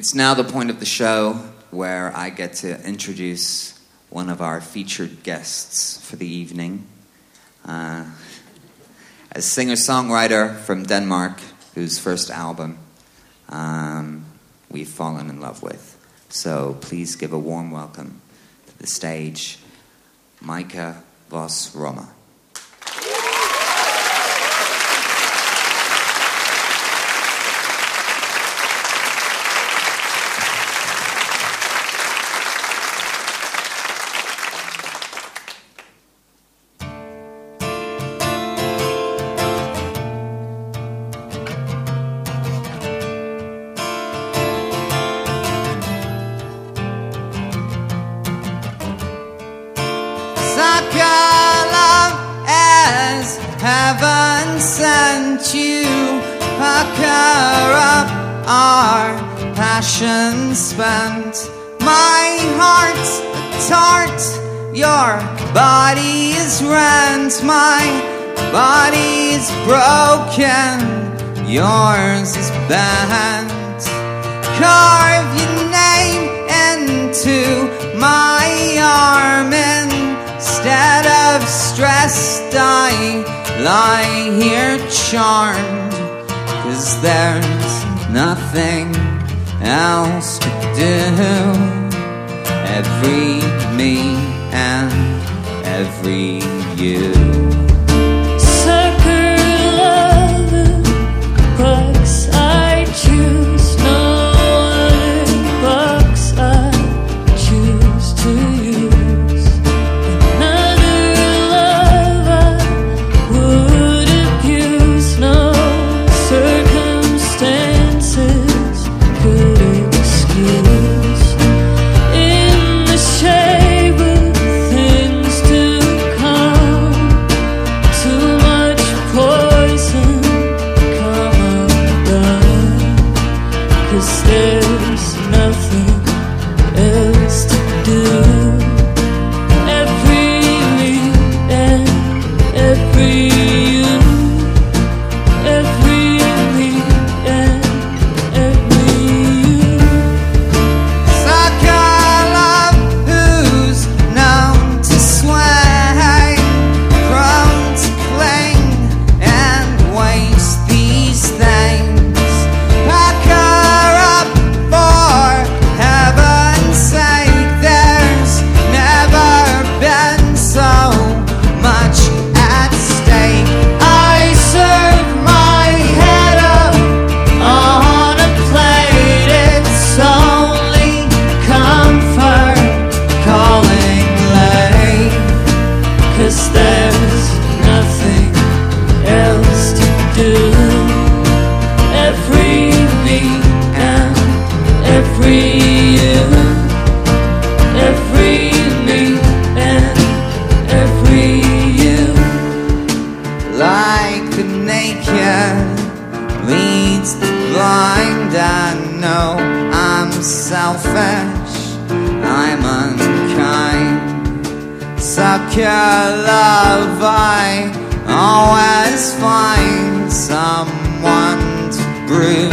It's now the point of the show where I get to introduce one of our featured guests for the evening. A singer-songwriter from Denmark whose first album we've fallen in love with. So please give a warm welcome to the stage, Micah Vos Roma. Heaven sent you, pucker up our passion spent. My heart's a tart, your body is rent. My body's broken, yours is bent. Carve your name into my arm instead of stressed. I lie here charmed, 'cause there's nothing else to do. Every me and every you. Sucker lover, box I choose, no other box I choose to use. Another love I would abuse, no circumstances could excuse. In the shape of things to come, too much poison come undone, 'cause there's nothing else to do. Every me and every you. Every me and every you. Sucker love who's known to sway, prone to cling and waste these things. Pack her up for heaven's sake. There's never been so much at stake. I serve my head up on a plate. It's only comfort calling late, 'cause there's nothing else to do. Every me and every you. Every me and every you. Like the naked leads the blind, I know I'm selfish, I'm unkind. Sucker love, I always find someone to bruise.